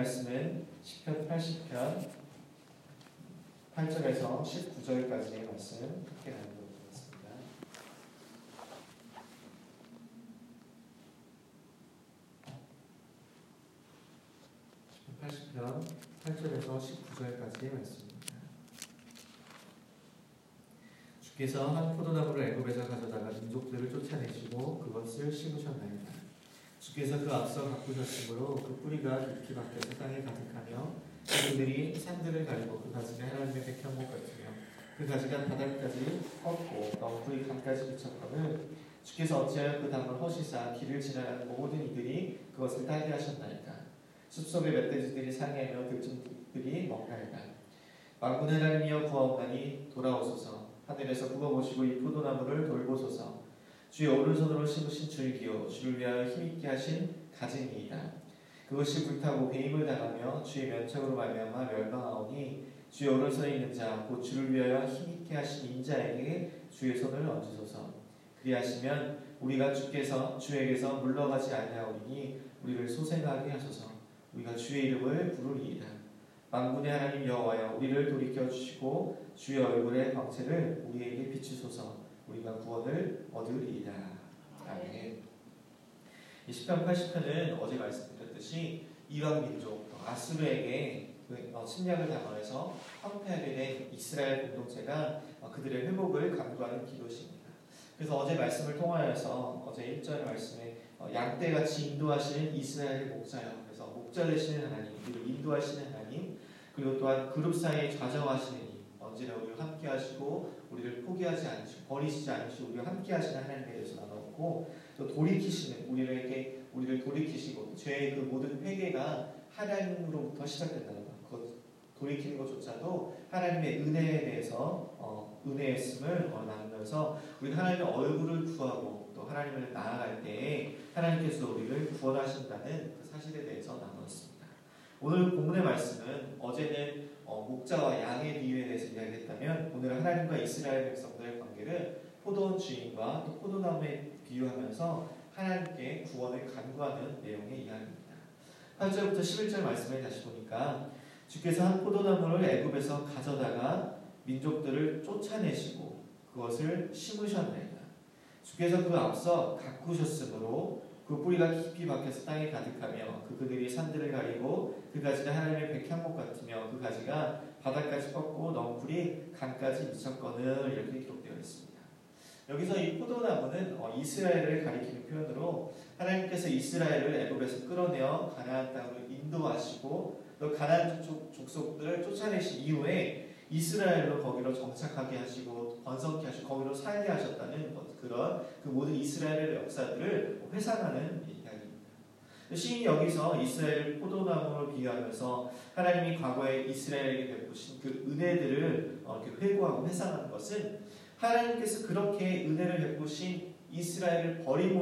말씀은 시편 80편 8절에서 19절까지의 말씀 함께 나누도록 하겠습니다. 시편 80편 8절에서 19절까지의 말씀입니다. 주께서 한 포도나무를 애굽에서 가져다가 민족들을 쫓아내시고 그것을 심으셨나이다. 주께서 그 앞서 가꾸셨으므로 그 뿌리가 깊이 박혀서 땅에 가득하며 그들이 산들을 가리고 그 가지가 하나님의 백향목 같으며 그 가지가 바닥까지 뻗고 넝쿨이 강까지 미쳤거늘 주께서 어찌하여 그 담을 허시사 길을 지나가는 모든 이들이 그것을 따게 하셨나이까. 숲속의 멧돼지들이 상해하며 들짐승들이 먹나이다. 만군의 하나님이여 구하옵나니 돌아오소서. 하늘에서 굽어보시고 이 포도나무를 돌보소서. 주의 오른손으로 심으신 줄기요 주를 위하여 힘있게 하신 가지니이다. 그것이 불타고 배임을 당하며 주의 면책으로 말미암아 멸망하오니 주의 오른손에 있는 자 곧 주를 위하여 힘있게 하신 인자에게 주의 손을 얹으소서. 그리하시면 우리가 주에게서 물러가지 아니하오니 우리를 소생하게 하소서. 우리가 주의 이름을 부르리이다. 만군의 하나님 여호와여 우리를 돌이켜 주시고 주의 얼굴의 광채를 우리에게 비추소서. 우리가 구원을 얻으리이다. 아멘. 이 시편 80편은 어제 말씀드렸듯이 이방 민족 아수르에게 침략을 당하여서 황폐하게 된 이스라엘 공동체가 그들의 회복을 간구하는 기도시입니다. 그래서 어제 말씀을 통하여서 어제 1절 말씀에 양떼같이 인도하시는 이스라엘의 목자여, 그래서 목자 되시는 하나님, 우리를 인도하시는 하나님, 그리고 또한 그룹 사이에 좌정하시는 이 언제나 우리와 함께 하시고 우리를 포기하지 않으시고 버리시지 않으시고 우리와 함께 하시는 하나님에 대해서 나눴고, 또 돌이키시는 우리를 돌이키시고 죄의 그 모든 회개가 하나님으로부터 시작된다는 것, 그것 돌이키는 것조차도 하나님의 은혜에 대해서 은혜였음을 나누면서 우리는 하나님의 얼굴을 구하고 또 하나님을 나아갈 때에 하나님께서 우리를 구원하신다는 그 사실에 대해서 나누었습니다. 오늘 본문의 말씀은 어제는 목자와 양의 비유에 대해서 이야기했다면 오늘은 하나님과 이스라엘 백성들의 관계를 포도원 주인과 또 포도나무에 비유하면서 하나님께 구원을 간구하는 내용의 이야기입니다. 8절부터 11절 말씀을 다시 보니까 주께서 한 포도나무를 애굽에서 가져다가 민족들을 쫓아내시고 그것을 심으셨나이다. 주께서 그 앞서 가꾸셨으므로 그 뿌리가 깊이 박혀서 땅에 가득하며 그들이 산들을 가리고 그 가지가 하나님의 백향목 같으며 그 가지가 바닥까지 뻗고 넝쿨이 강까지 미쳤거늘, 이렇게 기록되어 있습니다. 여기서 이 포도나무는 이스라엘을 가리키는 표현으로 하나님께서 이스라엘을 애굽에서 끌어내어 가나안 땅으로 인도하시고 또 가나안 족속들을 쫓아내신 이후에 이스라엘로 거기로 정착하게 하시고 번성케 하시고 거기로 살게 하셨다는 그런 그 모든 이스라엘의 역사들을 회상하는 이야기입니다. 시인이 여기서 이스라엘을 포도나무로 비유하면서 하나님이 과거에 이스라엘에게 베푸신 그 은혜들을 이렇게 회고하고 회상하는 것은 하나님께서 그렇게 은혜를 베푸신 이스라엘을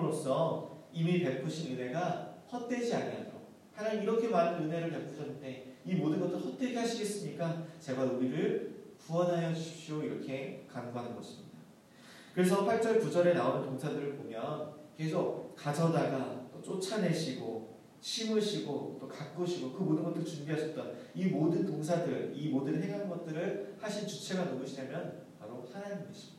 버림으로써 이미 베푸신 은혜가 헛되지 아니하도록, 하나님 이렇게 많은 은혜를 베푸셨는데 이 모든 것도 헛되게 하시겠습니까? 제발 우리를 구원하여 주십시오, 이렇게 간구하는 것입니다. 그래서 8절 9절에 나오는 동사들을 보면 계속 가져다가 또 쫓아내시고 심으시고 또 가꾸시고 그 모든 것들을 준비하셨던 이 모든 동사들, 이 모든 행한 것들을 하신 주체가 누구시냐면 바로 하나님이십니다.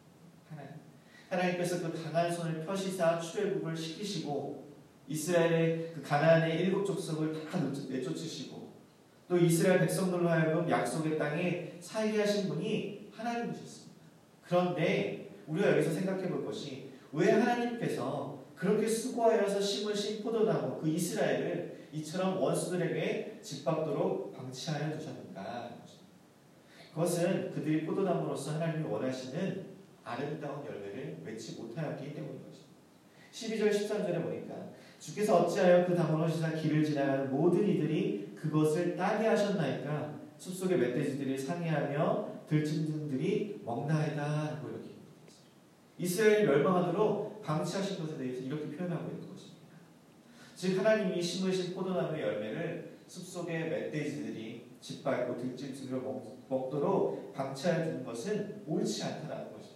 하나님께서 그 강한 손을 펴시사 출애굽을 시키시고 이스라엘의 그 가나안의 7 족속을 다 내쫓으시고 또 이스라엘 백성들로 하여금 약속의 땅에 살게 하신 분이 하나님이셨습니다. 그런데 우리가 여기서 생각해 볼 것이, 왜 하나님께서 그렇게 수고하여서 심으신 포도나무 그 이스라엘을 이처럼 원수들에게 짓밟도록 방치하여 두셨는가? 그것은 그들이 포도나무로서 하나님이 원하시는 아름다운 열매를 맺지 못하였기 때문인 것입니다. 12절 13절에 보니까 주께서 어찌하여 그 담을 허시사 길을 지나가는 모든 이들이 그것을 따게 하셨나이까. 숲속의 멧돼지들이 상해하며 들짐승들이 먹나이다, 라고 이렇게 얘기했습니다. 이스라엘이 멸망하도록 방치하신 것에 대해서 이렇게 표현하고 있는 것입니다. 즉 하나님이 심으신 포도나무의 열매를 숲속의 멧돼지들이 짓밟고 들짐승을 먹도록 방치하여 두는 것은 옳지 않다는 것입니다.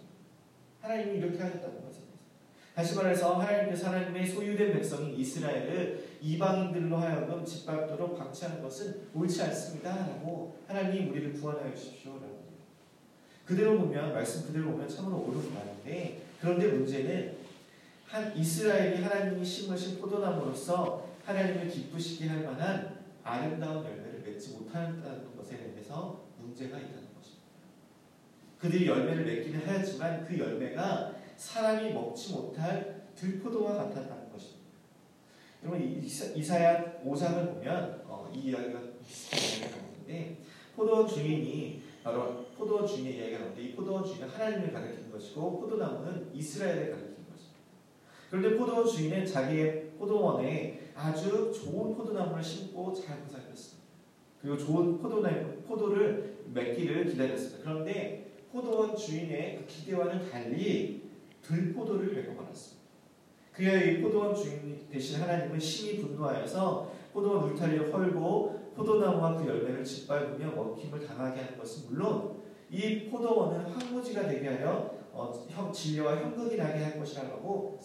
하나님이 이렇게 하셨다는 것입니다. 다시 말해서 하나님께서 하나님의 소유된 백성인 이스라엘을 이방인들로 하여금 짓밟도록 방치하는 것은 옳지 않습니다 라고 하나님 우리를 구원하여 주십시오 라고. 그대로 보면, 말씀 그대로 보면 참으로 옳은 말인데, 그런데 문제는 이스라엘이 하나님이 심으신 포도나무로서 하나님을 기쁘시게 할 만한 아름다운 열매를 맺지 못한다는 것에 대해서 문제가 있다는 것입니다. 그들이 열매를 맺기는 하였지만 그 열매가 사람이 먹지 못할 들포도와 같았다는 것입니다. 여러분, 이사야 5장을 보면 이 이야기가 비슷한 이야기가 나오는데, 포도원 주인이 바로 포도원 주인의 이야기가 나오는데, 이 포도원 주인은 하나님을 가리키는 것이고 포도나무는 이스라엘을 가리키는 것입니다. 그런데 포도원 주인은 자기의 포도원에 아주 좋은 포도나무를 심고 잘 보살폈습니다. 그리고 좋은 포도를 맺기를 기다렸습니다. 그런데 포도원 주인의 그 기대와는 달리 들포도를 맺고 말았습니다. 그리하여 이 포도원 주인 되신 하나님은 심히 분노하여서 포도원 울타리를 헐고 포도나무와 그 열매를 짓밟으며 먹힘을 당하게 하는 것은 물론 이 포도원은 황무지가 되게 하여 진리와 형극이 나게 할 것이라고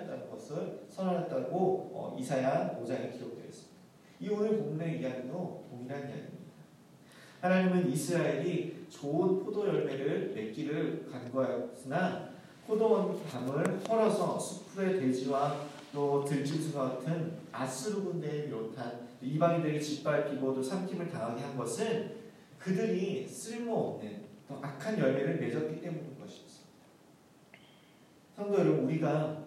선언했다고 이사야 5장에 기록되어 있습니다. 이 오늘 본문의 이야기도 동일한 이야기입니다. 하나님은 이스라엘이 좋은 포도 열매를 맺기를 간구하였으나 포도원 담을 헐어서 숲풀의 돼지와 또 들짐승과 같은 아수르 군대를 비롯한 이방인들에게 짓밟히고 또 삼킴을 당하게 한 것은 그들이 쓸모없는 또 악한 열매를 맺었기 때문인 것이었습니다. 성도 여러분, 우리가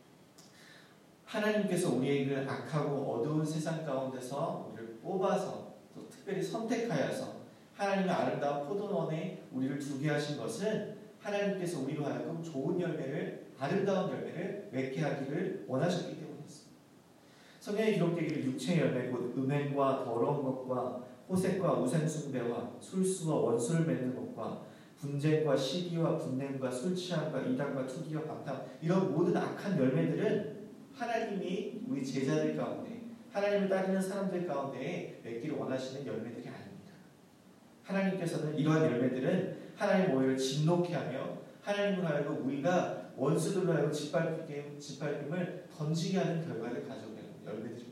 하나님께서 우리에게 악하고 어두운 세상 가운데서 우리를 뽑아서 또 특별히 선택하여서 하나님의 아름다운 포도원에 우리를 두게 하신 것은 하나님께서 우리로 하여금 좋은 열매를, 아름다운 열매를 맺게 하기를 원하셨기 때문이었습니다. 성경에 기록되기를 육체의 열매 곧 음행과 더러운 것과 호색과 우상숭배와 술수와 원수를 맺는 것과 분쟁과 시기와 분냄과 술취함과 이단과 투기와 방탕, 이런 모든 악한 열매들은 하나님이 우리 제자들 가운데, 하나님을 따르는 사람들 가운데 맺기를 원하시는 열매들이 아닙니다. 하나님께서는 이러한 열매들은 하나님 오히려 진노케 하며 하나님을 하여금 우리가 원수들로 하여금 짓밟힘을 던지게 하는 결과를 가져오게 하는 열매들입니다.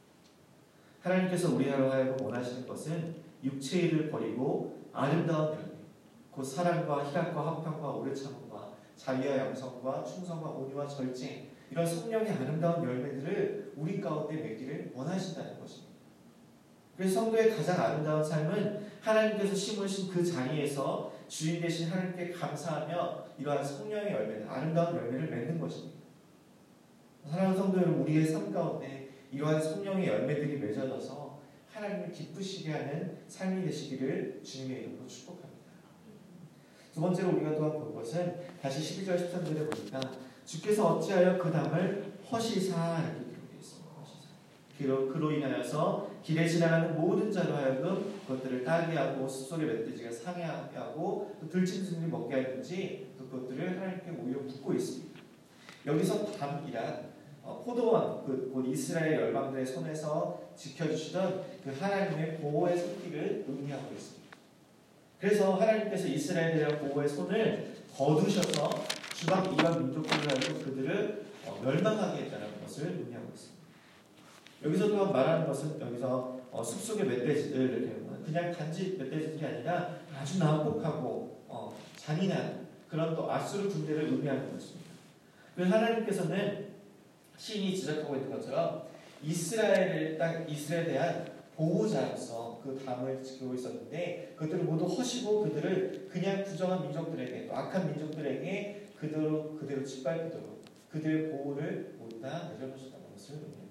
하나님께서 우리로 하여금 원하시는 것은 육체의 일을 버리고 아름다운 열매, 곧 사랑과 희락과 화평과 오래 참음과 자비와 양성과 충성과 온유와 절제, 이런 성령의 아름다운 열매들을 우리 가운데 맺기를 원하신다는 것입니다. 그래서 성도의 가장 아름다운 삶은 하나님께서 심으신 그 자리에서 주인 되신 하나님께 감사하며 이러한 성령의 열매를, 아름다운 열매를 맺는 것입니다. 사랑하는 성도 여러분, 우리의 삶 가운데 이러한 성령의 열매들이 맺어져서 하나님을 기쁘시게 하는 삶이 되시기를 주님의 이름으로 축복합니다. 두 번째로 우리가 또한 볼 것은 다시 12절 13절에 보니까 주께서 어찌하여 그 담을 허시사 이렇게 기록되어 있습니다. 허시사. 그로 인하여서 길에 지나가는 모든 자로 하여금 그것들을 따게 하고 숲속의 멧돼지가 상해하게 하고 또 들짐승이 먹게 하든지 그것들을 하나님께 오히려 묻고 있습니다. 여기서 담이란 포도원, 곧 이스라엘 열방들의 손에서 지켜주시던 그 하나님의 보호의 손길을 의미하고 있습니다. 그래서 하나님께서 이스라엘에 대한 보호의 손을 거두셔서 주방 이방 민족들을 하여금 그들을 멸망하게 했다는 것을 의미하고 있습니다. 여기서 또한 말하는 것은 여기서 숲속의 멧돼지들, 그냥 단지 멧돼지들이 아니라 아주 난폭하고 잔인한 그런 또 아수르 군대를 의미하는 것입니다. 그래서 하나님께서는 시인이 지적하고 있는 것처럼 이스라엘에 대한 보호자로서 그 담을 지키고 있었는데 그들을 모두 허시고 그들을 그냥 부정한 민족들에게, 또 악한 민족들에게 그대로 짓밟히도록 그들의 보호를 모두 다 내려놓으셨다는 것을 의미합니다.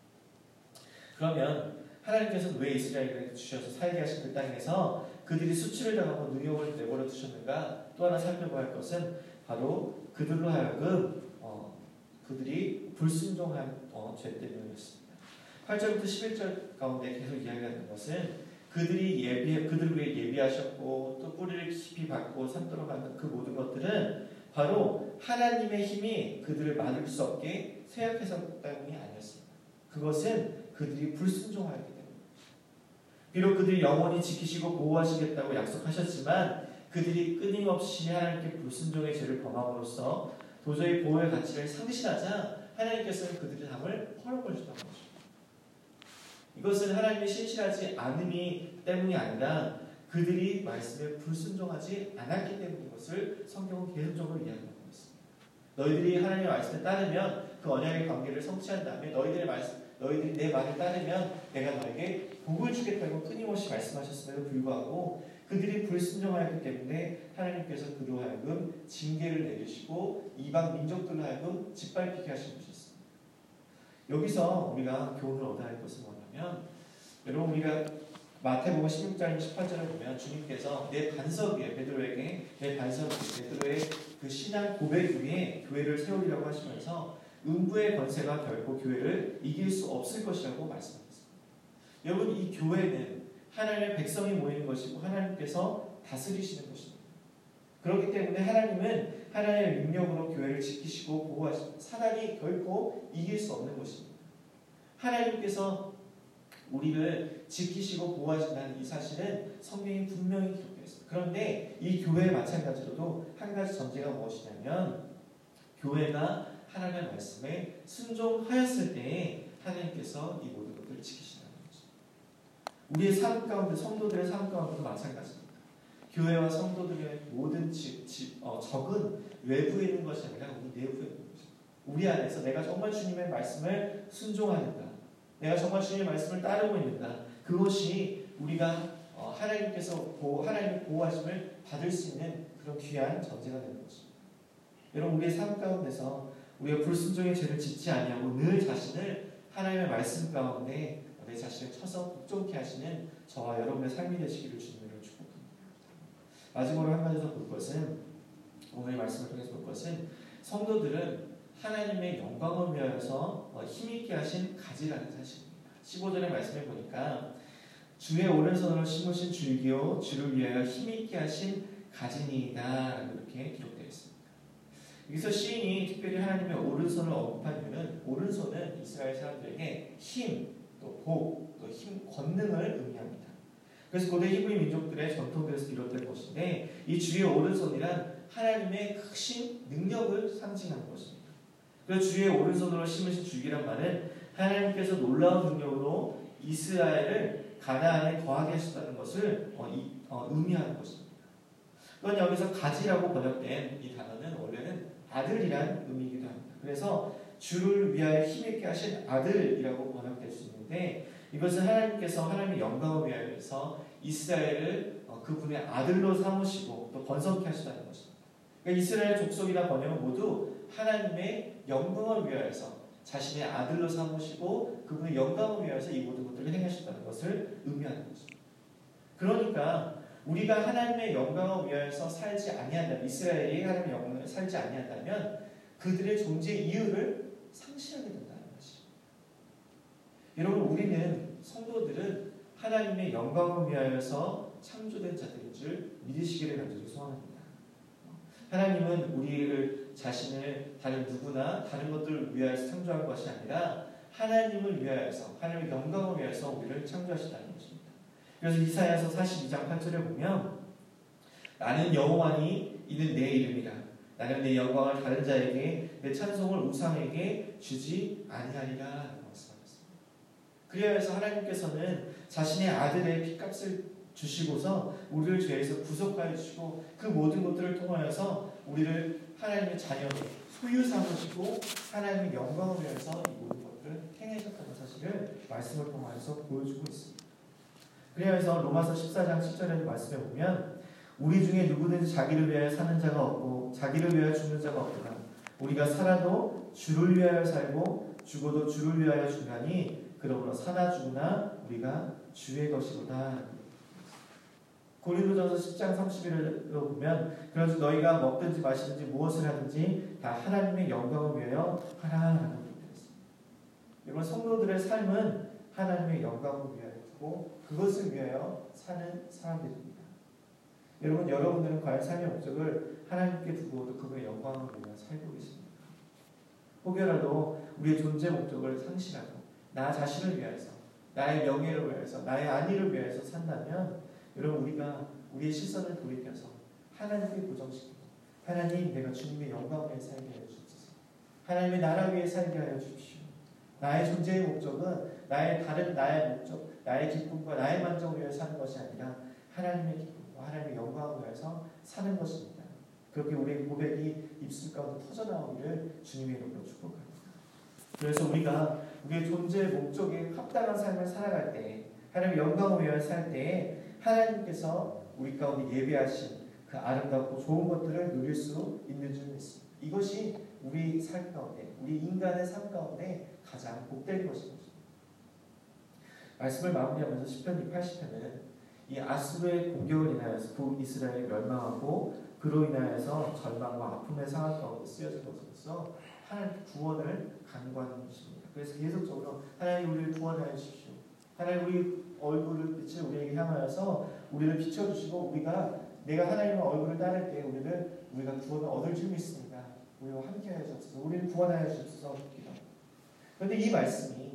그러면 하나님께서는 왜 이스라엘에게 주셔서 살게 하신 그 땅에서 그들이 수치를 당하고 능욕을 내버려 두셨는가? 또 하나 살펴봐야 할 것은 바로 그들로 하여금 그들이 불순종한 죄 때문이었습니다. 8절부터 11절 가운데 계속 이야기하는 것은 그들을 위해 예비하셨고 또 뿌리를 깊이 받고 산도로 가는 그 모든 것들은 바로 하나님의 힘이 그들을 막을 수 없게 쇠약해서 때문이 아니었습니다. 그것은 그들이 불순종하였기 때문입니다. 비록 그들이 영원히 지키시고 보호하시겠다고 약속하셨지만 그들이 끊임없이 하나님께 불순종의 죄를 범함으로써 도저히 보호의 가치를 상실하자 하나님께서는 그들의 담을 헐어버리셨다는 것입니다. 이것은 하나님의 신실하지 않음이 때문이 아니라 그들이 말씀에 불순종하지 않았기 때문인 것을 성경은 계속적으로 이야기하고 있습니다. 너희들이 하나님의 말씀에 따르면 그 언약의 관계를 성취한 다음에 너희들이 내 말을 따르면 내가 너에게 복을 주겠다고 끊임없이 말씀하셨음에도 불구하고 그들이 불순종하였기 때문에 하나님께서 그로 하여금 징계를 내리시고 이방 민족들로 하여금 짓밟히게 하신 것이었습니다. 여기서 우리가 교훈을 얻어야 할 것은 뭐냐면, 여러분 우리가 마태복음 16장 18절을 보면 주님께서 내 반석 위에 베드로에게 베드로의 그 신앙 고백 위에 교회를 세우리라고 하시면서 음부의 권세가 결코 교회를 이길 수 없을 것이라고 말씀하셨습니다. 여러분 이 교회는 하나님의 백성이 모이는 것이고 하나님께서 다스리시는 것입니다. 그렇기 때문에 하나님은 하나님의 능력으로 교회를 지키시고 보호하시고 사단이 결코 이길 수 없는 것입니다. 하나님께서 우리를 지키시고 보호하신다는 이 사실은 성경이 분명히 기록되어 있습니다. 그런데 이 교회에 마찬가지로도 한 가지 전제가 무엇이냐면 교회가 하나님의 말씀에 순종하였을 때에 하나님께서 이 모든 것들을 지키신다는 것입니다. 우리의 삶 가운데 성도들의 삶 가운데도 마찬가지입니다. 교회와 성도들의 모든 적은 외부에 있는 것이 아니라 우리 내부에 있는 것입니다. 우리 안에서 내가 정말 주님의 말씀을 순종하는가, 내가 정말 주님의 말씀을 따르고 있는가, 그것이 우리가 하나님의 보호하심을 받을 수 있는 그런 귀한 전제가 되는 것입니다. 여러분 우리의 삶 가운데서 우리가 불순종의 죄를 짓지 아니하고 늘 자신을 하나님의 말씀 가운데 내 자신을 쳐서 복종케 하시는 저와 여러분의 삶이 되시기를 주님으로 축복합니다. 마지막으로 한 가지 더 볼 것은, 오늘의 말씀을 통해서 볼 것은, 성도들은 하나님의 영광을 위하여서 힘있게 하신 가지라는 사실입니다. 15절의 말씀을 보니까 주의 오른손으로 심으신 줄기요 주를 위하여 힘있게 하신 가지니이다 라고 이렇게 기록되어 있습니다. 여기서 시인이 특별히 하나님의 오른손을 언급한 이유는, 오른손은 이스라엘 사람들에게 힘, 또 복, 또 힘, 권능을 의미합니다. 그래서 고대 히브리 민족들의 전통들에서 비롯된 것인데, 이 주의 오른손이란 하나님의 크신 능력을 상징하는 것입니다. 그래서 주의 오른손으로 심으신 줄기란 말은 하나님께서 놀라운 능력으로 이스라엘을 가나안에 거하게 하셨다는 것을 의미하는 것입니다. 그건 여기서 가지라고 번역된 이 단어는 원래는 아들이란 의미이기도 합니다. 그래서 주를 위하여 힘있게 하신 아들이라고 번역될 수 있는데, 이것은 하나님께서 하나님의 영광을 위하여서 이스라엘을 그분의 아들로 삼으시고 또 번성케 하시다는 것입니다. 그러니까 이스라엘 족속이나 번영은 모두 하나님의 영광을 위하여서 자신의 아들로 삼으시고 그분의 영광을 위하여서 이 모든 것들을 행하셨다는 것을 의미하는 것입니다. 그러니까 우리가 하나님의 영광을 위하여서 살지 아니한다면, 이스라엘이 하나님의 영광을 살지 아니한다면 그들의 존재 이유를 상실하게 된다는 것입니다. 여러분 우리는 성도들은 하나님의 영광을 위하여서 창조된 자들인 줄 믿으시기를 간절히 소원합니다. 하나님은 우리를 자신을 다른 누구나 다른 것들을 위하여서 창조한 것이 아니라 하나님을 위하여서, 하나님의 영광을 위하여서 우리를 창조하시다는 것입니다. 그래서 이사야서 42장 8절에 보면 나는 여호와니 이는 내 이름이라. 나는 내 영광을 다른 자에게, 내 찬송을 우상에게 주지 아니하리라 라고 말씀하셨습니다. 그래서 하나님께서는 자신의 아들의 피값을 주시고서 우리를 죄에서 구속하여 주시고 그 모든 것들을 통하여서 우리를 하나님의 자녀의 소유 삼으시고 하나님의 영광을 위해서 이 모든 것들을 행하셨다는 사실을 말씀을 통하여서 보여주고 있습니다. 그래서 로마서 14장 7절의 말씀에 보면 우리 중에 누구든지 자기를 위하여 사는 자가 없고 자기를 위하여 죽는 자가 없구나. 우리가 살아도 주를 위하여 살고 죽어도 주를 위하여 죽나니 그러므로 사나 죽으나 우리가 주의 것이로다. 고린도전서 10장 31절로 보면 그래서 너희가 먹든지 마시든지 무엇을 하든지 다 하나님의 영광을 위하여 하라라고 기록되었습니다. 여러분 성도들의 삶은 하나님의 영광을 위하여고 그것을 위하여 사는 사람들입니다. 여러분들은 과연 삶의 목적을 하나님께 두고도 그분의 영광을 위하여 살고 계십니까? 혹여라도 우리의 존재 목적을 상실하고 나 자신을 위하여서, 나의 명예를 위하여서, 나의 안위를 위하여서 산다면 여러분 우리가 우리의 시선을 돌이켜서 하나님께 고정시키고 하나님 내가 주님의 영광 위에 살게 하여 주옵소서. 하나님의 나라 위에 살게 하여 주십시오. 나의 존재의 목적은 나의 목적, 나의 기쁨과 나의 만족을 위해 사는 것이 아니라 하나님의 기쁨과 하나님의 영광을 위해서 사는 것입니다. 그렇게 우리의 고백이 입술 가운데 터져나오기를 주님의 이름으로 축복합니다. 그래서 우리가 우리의 존재의 목적에 합당한 삶을 살아갈 때, 하나님의 영광을 위하여 살 때에 하나님께서 우리 가운데 예비하신 그 아름답고 좋은 것들을 누릴 수 있는 줄 믿습니다. 이것이 우리 삶 가운데, 우리 인간의 삶 가운데 가장 복된 것입니다. 말씀을 마무리하면서 시편 80편은 이 아수르의 공격을 인하여서 북이스라엘이 멸망하고 그로 인하여서 절망과 아픔의 상황 가운데 쓰여진 것으로서 하나님 구원을 간구하는 것입니다. 그래서 계속적으로 하나님 우리를 구원하여 주십시오. 하나님 우리 얼굴을 빛을 우리에게 향하여서 우리를 비춰주시고 내가 하나님의 얼굴을 따를 때 우리가 구원을 얻을 줄 믿습니다. 우리와 함께하여 주옵소서. 우리를 구원하여 주옵소서. 기도합니다. 그런데 이 말씀이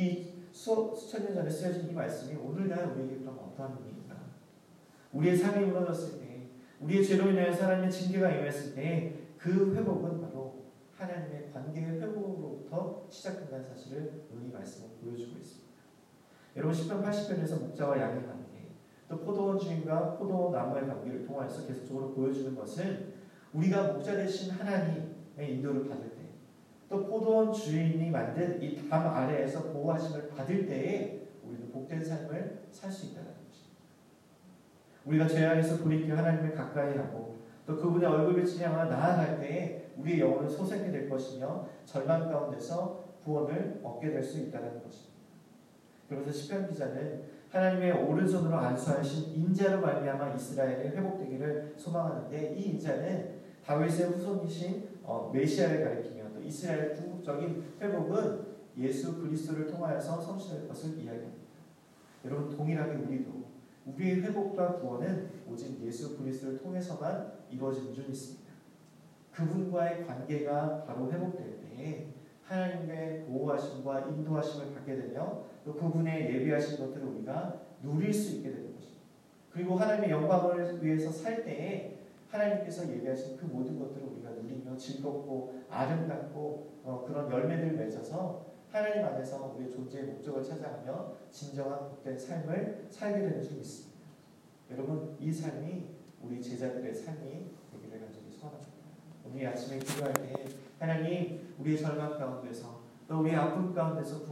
수천 년 전에 쓰여진 이 말씀이 오늘날 우리에게 그럼 어떠한 의미입니까? 우리의 삶이 무너졌을 때, 우리의 죄로 인하여 하나님의 징계가 임했을 때 그 회복은 바로 하나님의 관계의 회복으로부터 시작된다는 사실을 오늘 이 말씀은 보여주고 있습니다. 여러분 시편 80편에서 목자와 양의 관계, 또 포도원 주인과 포도원 나무의 관계를 통해서 계속적으로 보여주는 것은 우리가 목자 되신 하나님의 인도를 받을 때, 또 포도원 주인이 만든 이 담 아래에서 보호하심을 받을 때에 우리는 복된 삶을 살 수 있다는 것입니다. 우리가 죄 안에서 돌이켜 하나님을 가까이 하고 또 그분의 얼굴빛을 향하여 나아갈 때에 우리의 영혼은 소생이 될 것이며 절망 가운데서 구원을 얻게 될 수 있다는 것입니다. 그래서 시편 기자는 하나님의 오른손으로 안수하신 인자로 말미암아 이스라엘이 회복되기를 소망하는데, 이 인자는 다윗의 후손이신 메시아를 가리키며 또 이스라엘의 궁극적인 회복은 예수 그리스도를 통하여서 성취될 것을 이야기합니다. 여러분 동일하게 우리의 회복과 구원은 오직 예수 그리스도를 통해서만 이루어지는 줄 믿습니다. 그분과의 관계가 바로 회복될 때에 하나님의 보호하심과 인도하심을 받게 되며 또 그분의 예비하신 것들을 우리가 누릴 수 있게 되는 것입니다. 그리고 하나님의 영광을 위해서 살 때에 하나님께서 예비하신 그 모든 것들을 우리가 누리며 즐겁고 아름답고 그런 열매들을 맺어서 하나님 안에서 우리의 존재의 목적을 찾아가며 진정한 복된 삶을 살게 되는 줄 믿습니다. 여러분 이 삶이 우리 제자들의 삶이 되기를 간절히 소원합니다. 오늘 아침에 기도할 때 하나님 우리의 절망 가운데서 또 우리의 아픔 가운데서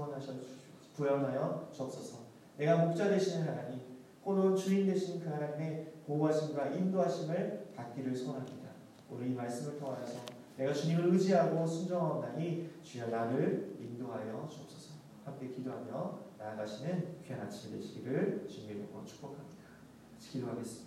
구원하여 주옵소서. 내가 목자 되시는 하나님, 포도원 주인 되시는 그 하나님의 보호하심과 인도하심을 받기를 소원합니다. 오늘 이 말씀을 통하여서 내가 주님을 의지하고 순종하오나니 주여 나를 인도하여 주옵소서. 함께 기도하며 나아가시는 귀한 아침이 되시기를 주님의 이름으로 축복합니다. 기도하겠습니다.